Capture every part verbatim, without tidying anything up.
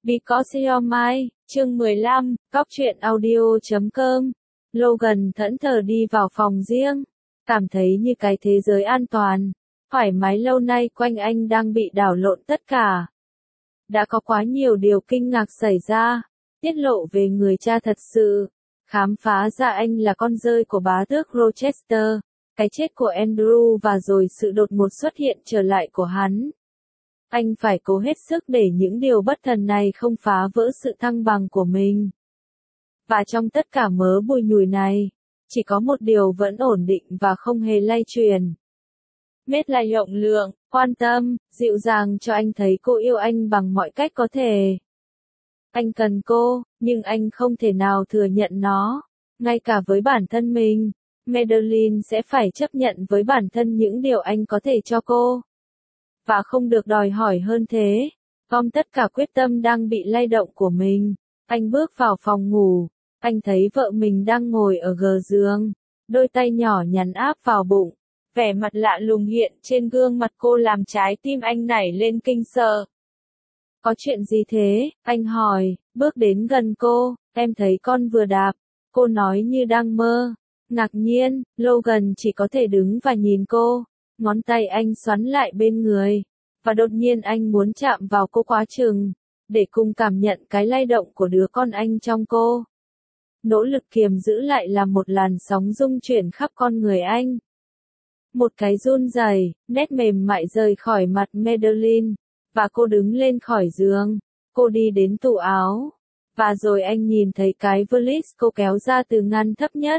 Because you're mine, chương mười lăm, Cóc truyện audio chấm com. Logan thẫn thờ đi vào phòng riêng, cảm thấy như cái thế giới an toàn, thoải mái lâu nay quanh anh đang bị đảo lộn tất cả. Đã có quá nhiều điều kinh ngạc xảy ra, tiết lộ về người cha thật sự, khám phá ra anh là con rơi của bá tước Rochester, cái chết của Andrew và rồi sự đột ngột xuất hiện trở lại của hắn. Anh phải cố hết sức để những điều bất thần này không phá vỡ sự thăng bằng của mình. Và trong tất cả mớ bùi nhùi này, chỉ có một điều vẫn ổn định và không hề lay chuyển. Mết là rộng lượng, quan tâm, dịu dàng cho anh thấy cô yêu anh bằng mọi cách có thể. Anh cần cô, nhưng anh không thể nào thừa nhận nó, ngay cả với bản thân mình. Madeline sẽ phải chấp nhận với bản thân những điều anh có thể cho cô. Và không được đòi hỏi hơn thế. Gom tất cả quyết tâm đang bị lay động của mình. Anh bước vào phòng ngủ. Anh thấy vợ mình đang ngồi ở gờ giường. Đôi tay nhỏ nhắn áp vào bụng. Vẻ mặt lạ lùng hiện trên gương mặt cô làm trái tim anh nảy lên kinh sợ. Có chuyện gì thế? Anh hỏi, bước đến gần cô. Em thấy con vừa đạp. Cô nói như đang mơ. Ngạc nhiên, Logan chỉ có thể đứng và nhìn cô. Ngón tay anh xoắn lại bên người. Và đột nhiên anh muốn chạm vào cô quá chừng. Để cùng cảm nhận cái lay động của đứa con anh trong cô. Nỗ lực kiềm giữ lại là một làn sóng rung chuyển khắp con người anh. Một cái run rẩy, nét mềm mại rời khỏi mặt Madeline. Và cô đứng lên khỏi giường. Cô đi đến tủ áo. Và rồi anh nhìn thấy cái valise cô kéo ra từ ngăn thấp nhất.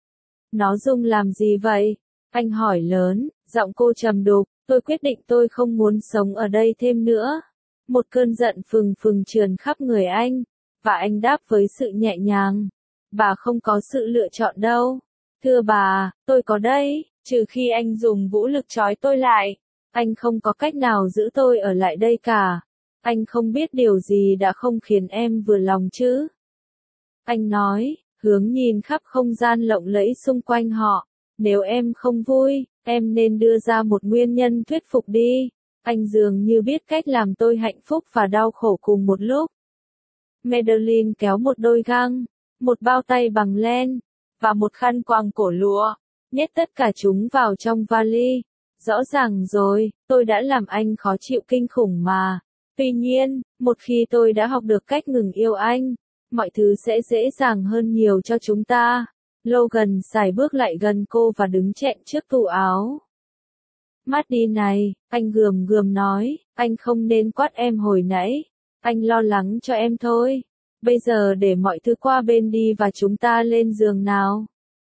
Nó dùng làm gì vậy? Anh hỏi lớn, giọng cô trầm đục, tôi quyết định tôi không muốn sống ở đây thêm nữa. Một cơn giận phừng phừng trườn khắp người anh, và anh đáp với sự nhẹ nhàng. Bà không có sự lựa chọn đâu. Thưa bà, tôi có đây, trừ khi anh dùng vũ lực trói tôi lại. Anh không có cách nào giữ tôi ở lại đây cả. Anh không biết điều gì đã không khiến em vừa lòng chứ? Anh nói, hướng nhìn khắp không gian lộng lẫy xung quanh họ. Nếu em không vui, em nên đưa ra một nguyên nhân thuyết phục đi. Anh dường như biết cách làm tôi hạnh phúc và đau khổ cùng một lúc. Madeline kéo một đôi găng, một bao tay bằng len, và một khăn quàng cổ lụa, nhét tất cả chúng vào trong vali. Rõ ràng rồi, tôi đã làm anh khó chịu kinh khủng mà. Tuy nhiên, một khi tôi đã học được cách ngừng yêu anh, mọi thứ sẽ dễ dàng hơn nhiều cho chúng ta. Logan sải bước lại gần cô và đứng chẹn trước tủ áo. Maddie này, anh gườm gườm nói, anh không nên quát em hồi nãy. Anh lo lắng cho em thôi. Bây giờ để mọi thứ qua bên đi và chúng ta lên giường nào.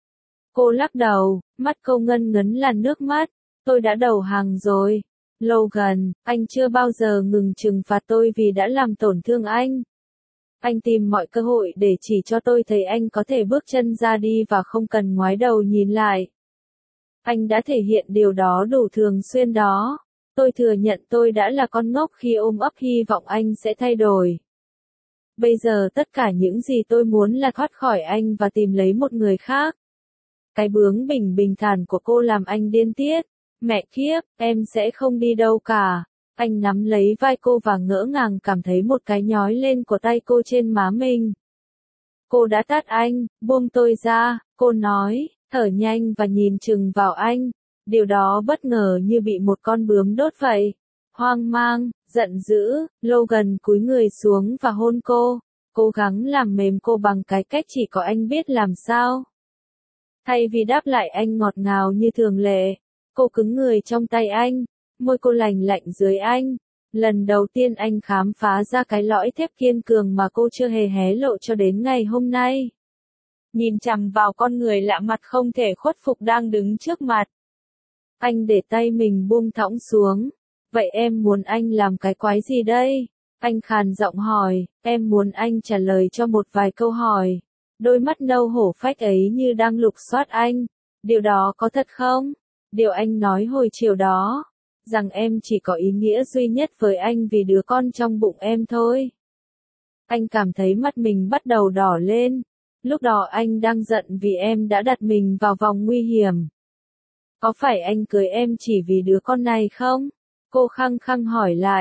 Cô lắc đầu, mắt cô ngân ngấn là nước mắt. Tôi đã đầu hàng rồi. Logan, anh chưa bao giờ ngừng trừng phạt tôi vì đã làm tổn thương anh. Anh tìm mọi cơ hội để chỉ cho tôi thấy anh có thể bước chân ra đi và không cần ngoái đầu nhìn lại. Anh đã thể hiện điều đó đủ thường xuyên đó. Tôi thừa nhận tôi đã là con ngốc khi ôm ấp hy vọng anh sẽ thay đổi. Bây giờ tất cả những gì tôi muốn là thoát khỏi anh và tìm lấy một người khác. Cái bướng bỉnh bình thản của cô làm anh điên tiết. Mẹ kiếp, em sẽ không đi đâu cả. Anh nắm lấy vai cô và ngỡ ngàng cảm thấy một cái nhói lên của tay cô trên má mình. Cô đã tát anh, buông tôi ra, cô nói, thở nhanh và nhìn chừng vào anh. Điều đó bất ngờ như bị một con bướm đốt vậy. Hoang mang, giận dữ, Logan cúi người xuống và hôn cô, cố gắng làm mềm cô bằng cái cách chỉ có anh biết làm sao. Thay vì đáp lại anh ngọt ngào như thường lệ, cô cứng người trong tay anh, môi cô lành lạnh dưới anh. Lần đầu tiên anh khám phá ra cái lõi thép kiên cường mà cô chưa hề hé lộ cho đến ngày hôm nay. Nhìn chằm vào con người lạ mặt không thể khuất phục đang đứng trước mặt. Anh để tay mình buông thõng xuống. Vậy em muốn anh làm cái quái gì đây? Anh khàn giọng hỏi, em muốn anh trả lời cho một vài câu hỏi. Đôi mắt nâu hổ phách ấy như đang lục soát anh. Điều đó có thật không? Điều anh nói hồi chiều đó, rằng em chỉ có ý nghĩa duy nhất với anh vì đứa con trong bụng em thôi. Anh cảm thấy mắt mình bắt đầu đỏ lên. Lúc đó anh đang giận vì em đã đặt mình vào vòng nguy hiểm. Có phải anh cưới em chỉ vì đứa con này không? Cô khăng khăng hỏi lại.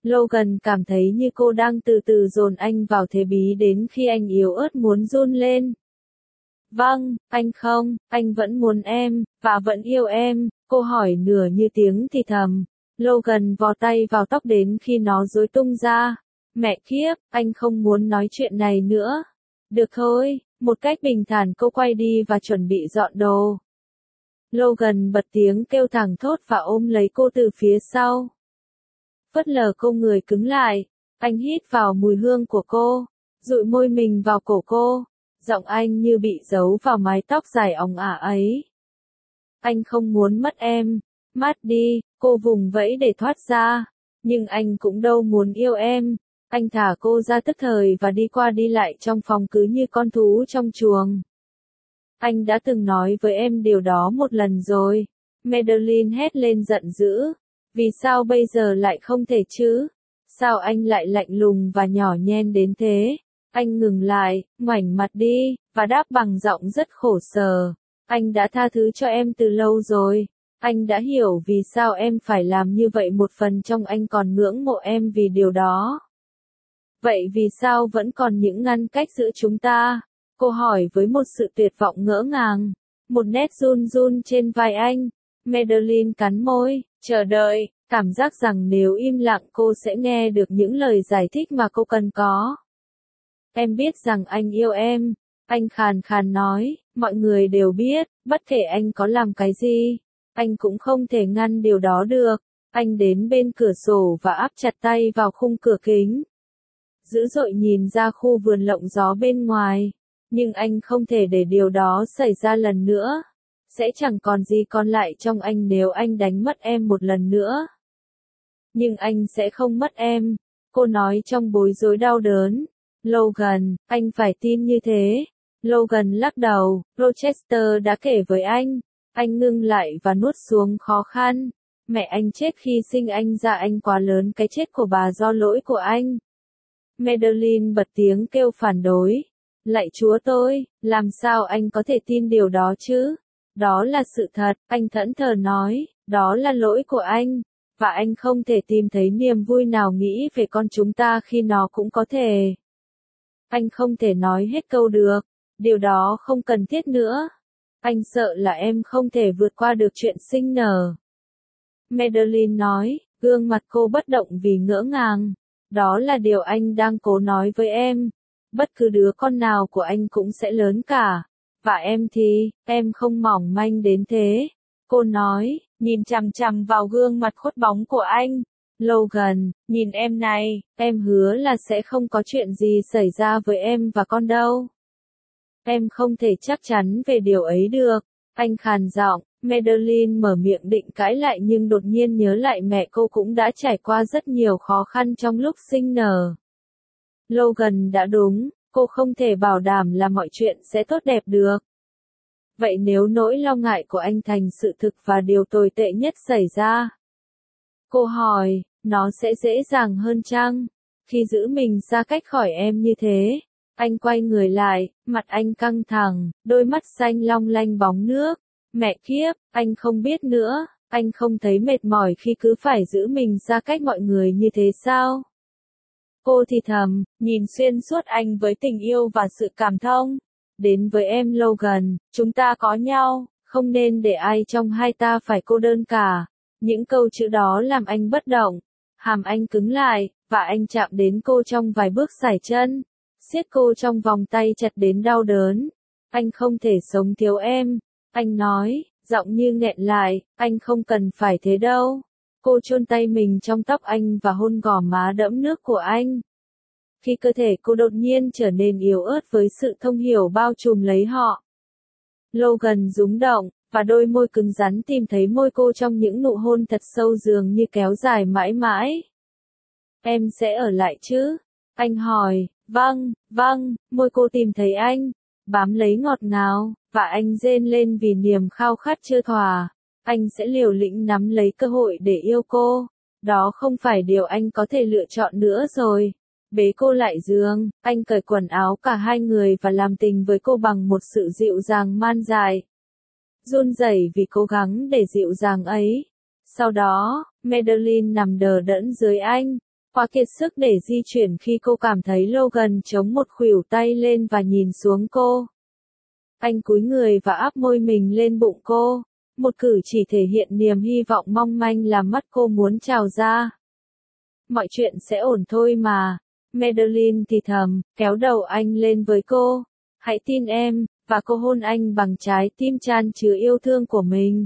Logan cảm thấy như cô đang từ từ dồn anh vào thế bí đến khi anh yếu ớt muốn run lên. Vâng, anh không, anh vẫn muốn em, và vẫn yêu em, cô hỏi nửa như tiếng thì thầm. Logan vò tay vào tóc đến khi nó rối tung ra. Mẹ kiếp, anh không muốn nói chuyện này nữa. Được thôi, một cách bình thản cô quay đi và chuẩn bị dọn đồ. Logan bật tiếng kêu thảng thốt và ôm lấy cô từ phía sau. Phớt lờ cô người cứng lại, anh hít vào mùi hương của cô, dụi môi mình vào cổ cô, giọng anh như bị giấu vào mái tóc dài óng ả ấy. Anh không muốn mất em, mát đi, cô vùng vẫy để thoát ra, nhưng anh cũng đâu muốn yêu em. Anh thả cô ra tức thời và đi qua đi lại trong phòng cứ như con thú trong chuồng. Anh đã từng nói với em điều đó một lần rồi. Madeline hét lên giận dữ. Vì sao bây giờ lại không thể chứ? Sao anh lại lạnh lùng và nhỏ nhen đến thế? Anh ngừng lại, ngoảnh mặt đi, và đáp bằng giọng rất khổ sở. Anh đã tha thứ cho em từ lâu rồi. Anh đã hiểu vì sao em phải làm như vậy, một phần trong anh còn ngưỡng mộ em vì điều đó. Vậy vì sao vẫn còn những ngăn cách giữa chúng ta? Cô hỏi với một sự tuyệt vọng ngỡ ngàng. Một nét run run trên vai anh. Madeline cắn môi, chờ đợi, cảm giác rằng nếu im lặng cô sẽ nghe được những lời giải thích mà cô cần có. Em biết rằng anh yêu em. Anh khàn khàn nói, mọi người đều biết, bất kể anh có làm cái gì, anh cũng không thể ngăn điều đó được. Anh đến bên cửa sổ và áp chặt tay vào khung cửa kính. Dữ dội nhìn ra khu vườn lộng gió bên ngoài. Nhưng anh không thể để điều đó xảy ra lần nữa. Sẽ chẳng còn gì còn lại trong anh nếu anh đánh mất em một lần nữa. Nhưng anh sẽ không mất em. Cô nói trong bối rối đau đớn. Logan, anh phải tin như thế. Logan lắc đầu, Rochester đã kể với anh. Anh ngưng lại và nuốt xuống khó khăn. Mẹ anh chết khi sinh anh ra, anh quá lớn, cái chết của bà do lỗi của anh. Madeline bật tiếng kêu phản đối. Lạy Chúa tôi, làm sao anh có thể tin điều đó chứ? Đó là sự thật, anh thẫn thờ nói, đó là lỗi của anh. Và anh không thể tìm thấy niềm vui nào nghĩ về con chúng ta khi nó cũng có thể. Anh không thể nói hết câu được. Điều đó không cần thiết nữa. Anh sợ là em không thể vượt qua được chuyện sinh nở. Madeline nói, gương mặt cô bất động vì ngỡ ngàng. Đó là điều anh đang cố nói với em. Bất cứ đứa con nào của anh cũng sẽ lớn cả. Và em thì, em không mỏng manh đến thế. Cô nói, nhìn chằm chằm vào gương mặt khuất bóng của anh. Logan, nhìn em này, em hứa là sẽ không có chuyện gì xảy ra với em và con đâu. Em không thể chắc chắn về điều ấy được. Anh khàn giọng. Madeline mở miệng định cãi lại nhưng đột nhiên nhớ lại mẹ cô cũng đã trải qua rất nhiều khó khăn trong lúc sinh nở. Logan đã đúng, cô không thể bảo đảm là mọi chuyện sẽ tốt đẹp được. Vậy nếu nỗi lo ngại của anh thành sự thực và điều tồi tệ nhất xảy ra? Cô hỏi, nó sẽ dễ dàng hơn chăng? Khi giữ mình xa cách khỏi em như thế. Anh quay người lại, mặt anh căng thẳng, đôi mắt xanh long lanh bóng nước. Mẹ kiếp, anh không biết nữa, anh không thấy mệt mỏi khi cứ phải giữ mình xa cách mọi người như thế sao? Cô thì thầm, nhìn xuyên suốt anh với tình yêu và sự cảm thông. Đến với em Logan, chúng ta có nhau, không nên để ai trong hai ta phải cô đơn cả. Những câu chữ đó làm anh bất động. Hàm anh cứng lại, và anh chạm đến cô trong vài bước sải chân. Siết cô trong vòng tay chặt đến đau đớn. Anh không thể sống thiếu em. Anh nói, giọng như nghẹn lại, anh không cần phải thế đâu. Cô chôn tay mình trong tóc anh và hôn gò má đẫm nước của anh. Khi cơ thể cô đột nhiên trở nên yếu ớt với sự thông hiểu bao trùm lấy họ. Logan rúng động, và đôi môi cứng rắn tìm thấy môi cô trong những nụ hôn thật sâu dường như kéo dài mãi mãi. Em sẽ ở lại chứ? Anh hỏi, vâng, vâng, môi cô tìm thấy anh, bám lấy ngọt ngào. Và anh rên lên vì niềm khao khát chưa thỏa. Anh sẽ liều lĩnh nắm lấy cơ hội để yêu cô. Đó không phải điều anh có thể lựa chọn nữa rồi. Bế cô lại giường, anh cởi quần áo cả hai người và làm tình với cô bằng một sự dịu dàng man dại. Run rẩy vì cố gắng để dịu dàng ấy. Sau đó, Madeline nằm đờ đẫn dưới anh. Quá kiệt sức để di chuyển khi cô cảm thấy Logan chống một khuỷu tay lên và nhìn xuống cô. Anh cúi người và áp môi mình lên bụng cô. Một cử chỉ thể hiện niềm hy vọng mong manh làm mắt cô muốn trào ra. Mọi chuyện sẽ ổn thôi mà. Madeline thì thầm, kéo đầu anh lên với cô. Hãy tin em, và cô hôn anh bằng trái tim chan chứa yêu thương của mình.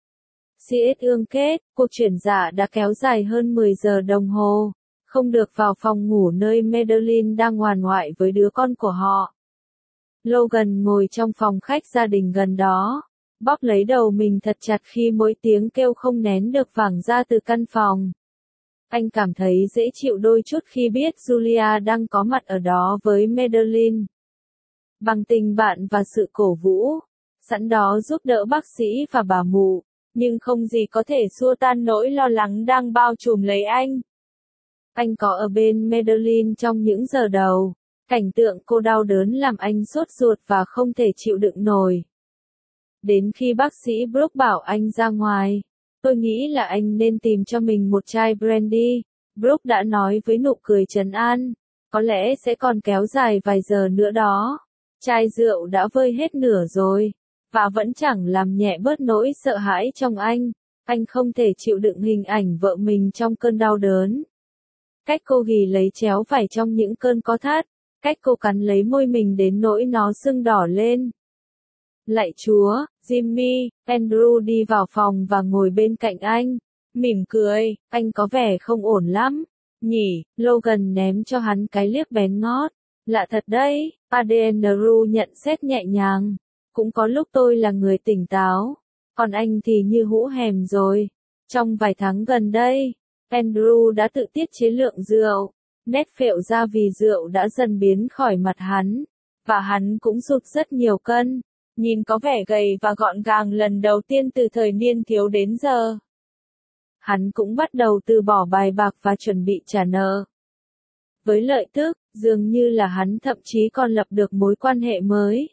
xê ét ương kết, cuộc chuyển dạ đã kéo dài hơn mười giờ đồng hồ. Không được vào phòng ngủ nơi Madeline đang ngoàn ngoại với đứa con của họ. Logan ngồi trong phòng khách gia đình gần đó, bóp lấy đầu mình thật chặt khi mỗi tiếng kêu không nén được vẳng ra từ căn phòng. Anh cảm thấy dễ chịu đôi chút khi biết Julia đang có mặt ở đó với Madeline. Bằng tình bạn và sự cổ vũ, sẵn đó giúp đỡ bác sĩ và bà mụ, nhưng không gì có thể xua tan nỗi lo lắng đang bao trùm lấy anh. Anh có ở bên Madeline trong những giờ đầu, cảnh tượng cô đau đớn làm anh sốt ruột và không thể chịu đựng nổi. Đến khi bác sĩ Brooke bảo anh ra ngoài, tôi nghĩ là anh nên tìm cho mình một chai brandy, Brooke đã nói với nụ cười trấn an, có lẽ sẽ còn kéo dài vài giờ nữa đó. Chai rượu đã vơi hết nửa rồi, và vẫn chẳng làm nhẹ bớt nỗi sợ hãi trong anh, anh không thể chịu đựng hình ảnh vợ mình trong cơn đau đớn. Cách cô ghì lấy chéo vải trong những cơn co thắt, cách cô cắn lấy môi mình đến nỗi nó sưng đỏ lên. Lạy Chúa, Jimmy, Andrew đi vào phòng và ngồi bên cạnh anh, mỉm cười, anh có vẻ không ổn lắm, nhỉ, Logan ném cho hắn cái liếc bén ngót, lạ thật đấy, Andrew nhận xét nhẹ nhàng, cũng có lúc tôi là người tỉnh táo, còn anh thì như hũ hèm rồi. Trong vài tháng gần đây, Andrew đã tự tiết chế lượng rượu, nét phệu ra vì rượu đã dần biến khỏi mặt hắn, và hắn cũng sụt rất nhiều cân, nhìn có vẻ gầy và gọn gàng lần đầu tiên từ thời niên thiếu đến giờ. Hắn cũng bắt đầu từ bỏ bài bạc và chuẩn bị trả nợ. Với lợi tức, dường như là hắn thậm chí còn lập được mối quan hệ mới.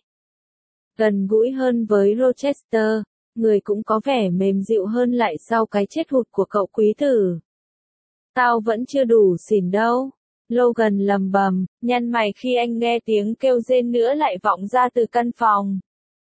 Gần gũi hơn với Rochester, người cũng có vẻ mềm dịu hơn lại sau cái chết hụt của cậu quý tử. Tao vẫn chưa đủ xỉn đâu. Logan lầm bầm, nhăn mày khi anh nghe tiếng kêu rên nữa lại vọng ra từ căn phòng.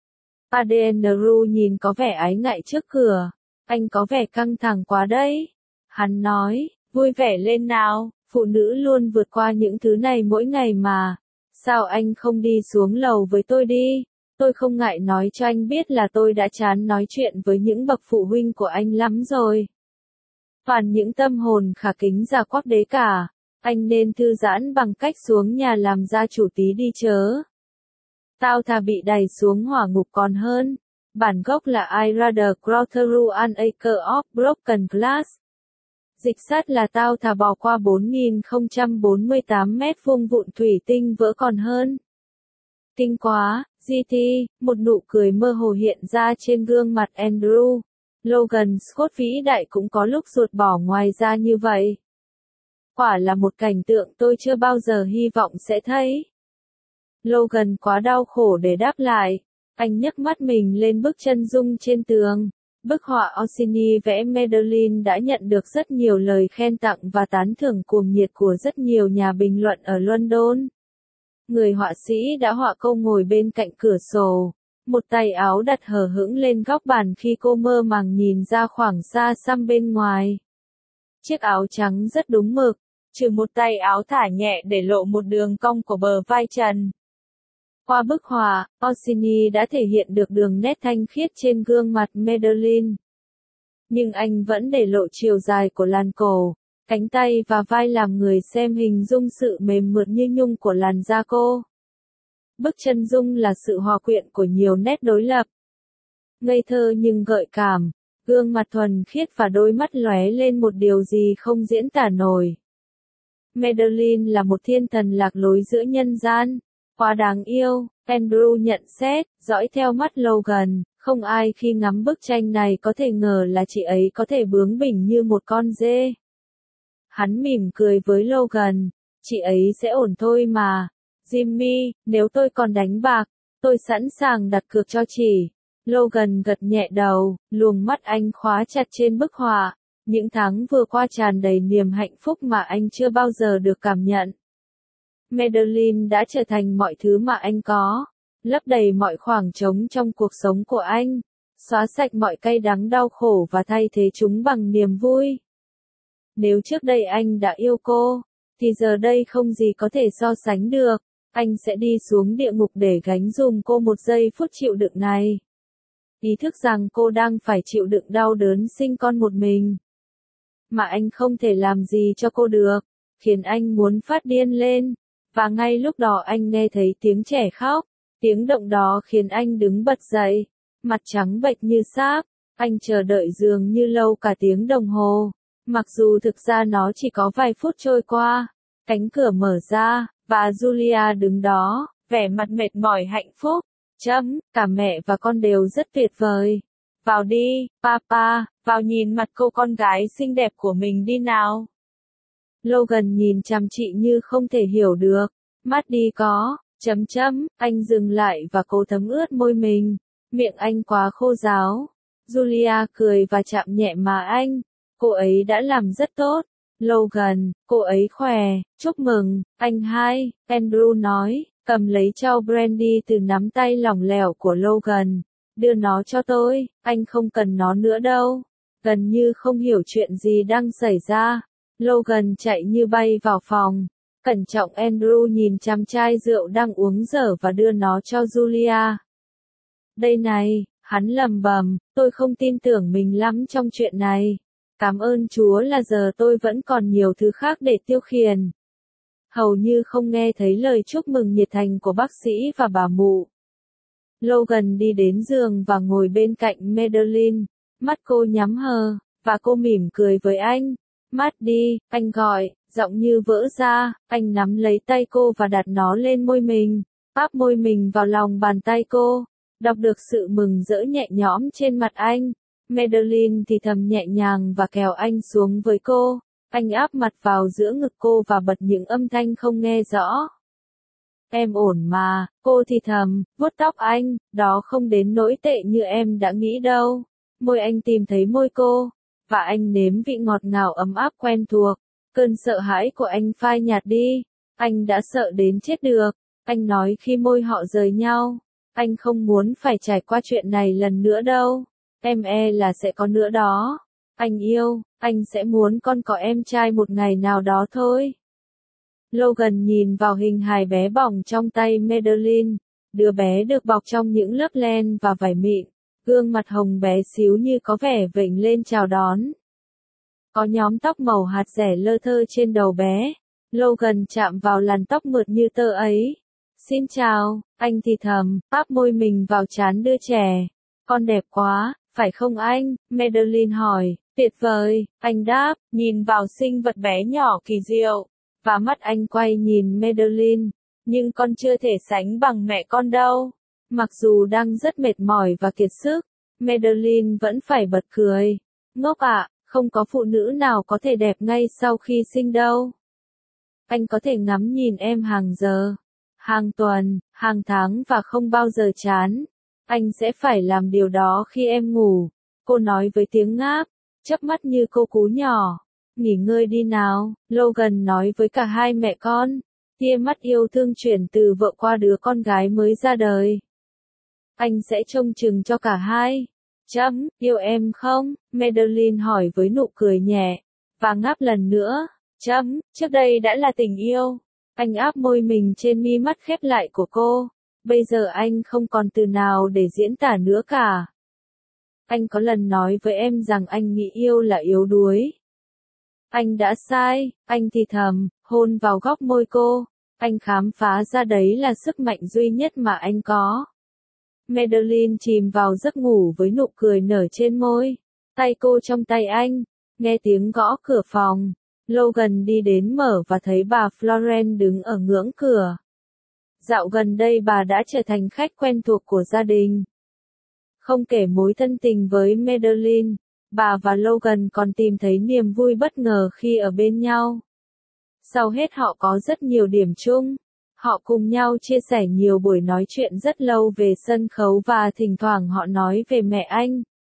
Andrew nhìn có vẻ ái ngại trước cửa. Anh có vẻ căng thẳng quá đấy. Hắn nói, vui vẻ lên nào, phụ nữ luôn vượt qua những thứ này mỗi ngày mà. Sao anh không đi xuống lầu với tôi đi? Tôi không ngại nói cho anh biết là tôi đã chán nói chuyện với những bậc phụ huynh của anh lắm rồi. Toàn những tâm hồn khả kính già quắc đế cả. Anh nên thư giãn bằng cách xuống nhà làm gia chủ tí đi chớ. Tao thà bị đày xuống hỏa ngục còn hơn. Bản gốc là I rather crawl through an acre of broken glass. Dịch sát là tao thà bò qua bốn nghìn không trăm bốn mươi tám mét vuông vụn thủy tinh vỡ còn hơn. Kinh quá, giê tê, một nụ cười mơ hồ hiện ra trên gương mặt Andrew. Logan Scott vĩ đại cũng có lúc ruột bỏ ngoài ra như vậy. Quả là một cảnh tượng tôi chưa bao giờ hy vọng sẽ thấy. Logan quá đau khổ để đáp lại. Anh nhấc mắt mình lên bức chân dung trên tường. Bức họa Orsini vẽ Madeline đã nhận được rất nhiều lời khen tặng và tán thưởng cuồng nhiệt của rất nhiều nhà bình luận ở London. Người họa sĩ đã họa cô ngồi bên cạnh cửa sổ, một tay áo đặt hở hững lên góc bàn khi cô mơ màng nhìn ra khoảng xa xăm bên ngoài. Chiếc áo trắng rất đúng mực, trừ một tay áo thả nhẹ để lộ một đường cong của bờ vai trần. Qua bức họa, Orsini đã thể hiện được đường nét thanh khiết trên gương mặt Madeline. Nhưng anh vẫn để lộ chiều dài của làn cổ, cánh tay và vai làm người xem hình dung sự mềm mượt như nhung của làn da cô. Bức chân dung là sự hòa quyện của nhiều nét đối lập. Ngây thơ nhưng gợi cảm, gương mặt thuần khiết và đôi mắt lóe lên một điều gì không diễn tả nổi. Madeline là một thiên thần lạc lối giữa nhân gian. Quá đáng yêu, Andrew nhận xét, dõi theo mắt Logan, không ai khi ngắm bức tranh này có thể ngờ là chị ấy có thể bướng bỉnh như một con dê. Hắn mỉm cười với Logan, chị ấy sẽ ổn thôi mà. Jimmy, nếu tôi còn đánh bạc, tôi sẵn sàng đặt cược cho chị. Logan gật nhẹ đầu, luồng mắt anh khóa chặt trên bức họa. Những tháng vừa qua tràn đầy niềm hạnh phúc mà anh chưa bao giờ được cảm nhận. Madeline đã trở thành mọi thứ mà anh có, lấp đầy mọi khoảng trống trong cuộc sống của anh, xóa sạch mọi cay đắng đau khổ và thay thế chúng bằng niềm vui. Nếu trước đây anh đã yêu cô, thì giờ đây không gì có thể so sánh được, anh sẽ đi xuống địa ngục để gánh dùm cô một giây phút chịu đựng này. Ý thức rằng cô đang phải chịu đựng đau đớn sinh con một mình, mà anh không thể làm gì cho cô được, khiến anh muốn phát điên lên. Và ngay lúc đó anh nghe thấy tiếng trẻ khóc, tiếng động đó khiến anh đứng bật dậy, mặt trắng bệch như sáp, anh chờ đợi dường như lâu cả tiếng đồng hồ, mặc dù thực ra nó chỉ có vài phút trôi qua. Cánh cửa mở ra, và Julia đứng đó, vẻ mặt mệt mỏi hạnh phúc. Chấm, cả mẹ và con đều rất tuyệt vời. Vào đi, papa, vào nhìn mặt cô con gái xinh đẹp của mình đi nào. Logan nhìn chăm chị như không thể hiểu được. Mắt đi có, chấm chấm, anh dừng lại và cố thấm ướt môi mình. Miệng anh quá khô ráo. Julia cười và chạm nhẹ má anh. Cô ấy đã làm rất tốt. Logan, cô ấy khỏe, chúc mừng, anh hai, Andrew nói, cầm lấy chau brandy từ nắm tay lỏng lẻo của Logan. Đưa nó cho tôi, anh không cần nó nữa đâu. Gần như không hiểu chuyện gì đang xảy ra. Logan chạy như bay vào phòng. Cẩn trọng Andrew nhìn chăm chai rượu đang uống dở và đưa nó cho Julia. Đây này, hắn lầm bầm, tôi không tin tưởng mình lắm trong chuyện này. Cảm ơn Chúa là giờ tôi vẫn còn nhiều thứ khác để tiêu khiển. Hầu như không nghe thấy lời chúc mừng nhiệt thành của bác sĩ và bà mụ. Logan đi đến giường và ngồi bên cạnh Madeline. Mắt cô nhắm hờ, và cô mỉm cười với anh. Mắt đi, anh gọi, giọng như vỡ ra, anh nắm lấy tay cô và đặt nó lên môi mình, áp môi mình vào lòng bàn tay cô, đọc được sự mừng rỡ nhẹ nhõm trên mặt anh. Madeline thì thầm nhẹ nhàng và kéo anh xuống với cô, anh áp mặt vào giữa ngực cô và bật những âm thanh không nghe rõ. Em ổn mà, cô thì thầm, vuốt tóc anh, đó không đến nỗi tệ như em đã nghĩ đâu. Môi anh tìm thấy môi cô, và anh nếm vị ngọt ngào ấm áp quen thuộc. Cơn sợ hãi của anh phai nhạt đi, anh đã sợ đến chết được. Anh nói khi môi họ rời nhau, anh không muốn phải trải qua chuyện này lần nữa đâu. Em e là sẽ có nữa đó. Anh yêu, anh sẽ muốn con có em trai một ngày nào đó thôi. Logan nhìn vào hình hài bé bỏng trong tay Madeline. Đứa bé được bọc trong những lớp len và vải mịn. Gương mặt hồng bé xíu như có vẻ vểnh lên chào đón. Có nhóm tóc màu hạt rẻ lơ thơ trên đầu bé. Logan chạm vào làn tóc mượt như tơ ấy. Xin chào, anh thì thầm, áp môi mình vào trán đứa trẻ. Con đẹp quá, phải không anh? Madeline hỏi. Tuyệt vời, anh đáp, nhìn vào sinh vật bé nhỏ kỳ diệu. Và mắt anh quay nhìn Madeline. Nhưng con chưa thể sánh bằng mẹ con đâu. Mặc dù đang rất mệt mỏi và kiệt sức, Madeline vẫn phải bật cười. Ngốc ạ, không có phụ nữ nào có thể đẹp ngay sau khi sinh đâu. Anh có thể ngắm nhìn em hàng giờ, hàng tuần, hàng tháng và không bao giờ chán. Anh sẽ phải làm điều đó khi em ngủ. Cô nói với tiếng ngáp, chớp mắt như cô cú nhỏ. Nghỉ ngơi đi nào, Logan nói với cả hai mẹ con. Tia mắt yêu thương chuyển từ vợ qua đứa con gái mới ra đời. Anh sẽ trông chừng cho cả hai. Chấm, yêu em không? Madeline hỏi với nụ cười nhẹ. Và ngáp lần nữa. Chấm, trước đây đã là tình yêu. Anh áp môi mình trên mi mắt khép lại của cô. Bây giờ anh không còn từ nào để diễn tả nữa cả. Anh có lần nói với em rằng anh nghĩ yêu là yếu đuối. Anh đã sai, anh thì thầm, hôn vào góc môi cô. Anh khám phá ra đấy là sức mạnh duy nhất mà anh có. Madeline chìm vào giấc ngủ với nụ cười nở trên môi. Tay cô trong tay anh. Nghe tiếng gõ cửa phòng. Logan đi đến mở và thấy bà Florence đứng ở ngưỡng cửa. Dạo gần đây bà đã trở thành khách quen thuộc của gia đình. Không kể mối thân tình với Madeline, bà và Logan còn tìm thấy niềm vui bất ngờ khi ở bên nhau. Sau hết họ có rất nhiều điểm chung. Họ cùng nhau chia sẻ nhiều buổi nói chuyện rất lâu về sân khấu và thỉnh thoảng họ nói về mẹ anh.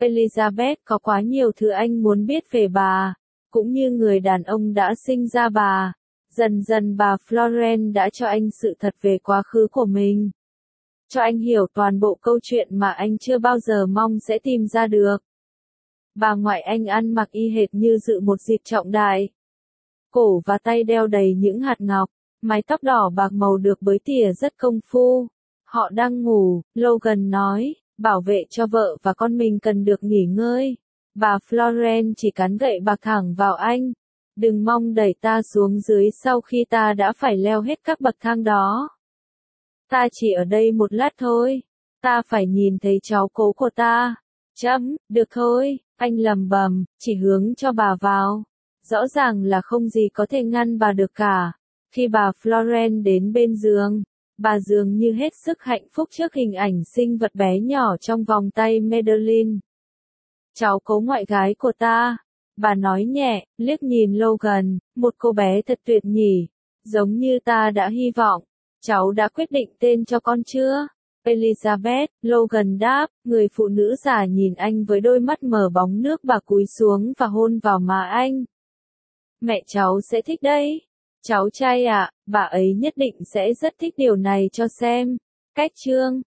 Elizabeth có quá nhiều thứ anh muốn biết về bà, cũng như người đàn ông đã sinh ra bà. Dần dần bà Florence đã cho anh sự thật về quá khứ của mình. Cho anh hiểu toàn bộ câu chuyện mà anh chưa bao giờ mong sẽ tìm ra được. Bà ngoại anh ăn mặc y hệt như dự một dịp trọng đại. Cổ và tay đeo đầy những hạt ngọc, mái tóc đỏ bạc màu được bới tỉa rất công phu. Họ đang ngủ, Logan nói, bảo vệ cho vợ và con mình cần được nghỉ ngơi. Bà Florence chỉ cán gậy bạc thẳng vào anh. Đừng mong đẩy ta xuống dưới sau khi ta đã phải leo hết các bậc thang đó. Ta chỉ ở đây một lát thôi. Ta phải nhìn thấy cháu cố của ta. Chấm, được thôi, anh lầm bầm, chỉ hướng cho bà vào. Rõ ràng là không gì có thể ngăn bà được cả. Khi bà Florence đến bên giường, bà dường như hết sức hạnh phúc trước hình ảnh sinh vật bé nhỏ trong vòng tay Madeline. Cháu cố ngoại gái của ta. Bà nói nhẹ, liếc nhìn Logan, một cô bé thật tuyệt nhỉ. Giống như ta đã hy vọng. Cháu đã quyết định tên cho con chưa? Elizabeth, Logan đáp, người phụ nữ già nhìn anh với đôi mắt mở bóng nước, bà cúi xuống và hôn vào má anh. Mẹ cháu sẽ thích đấy. Cháu trai ạ, à, bà ấy nhất định sẽ rất thích điều này cho xem. Cách chương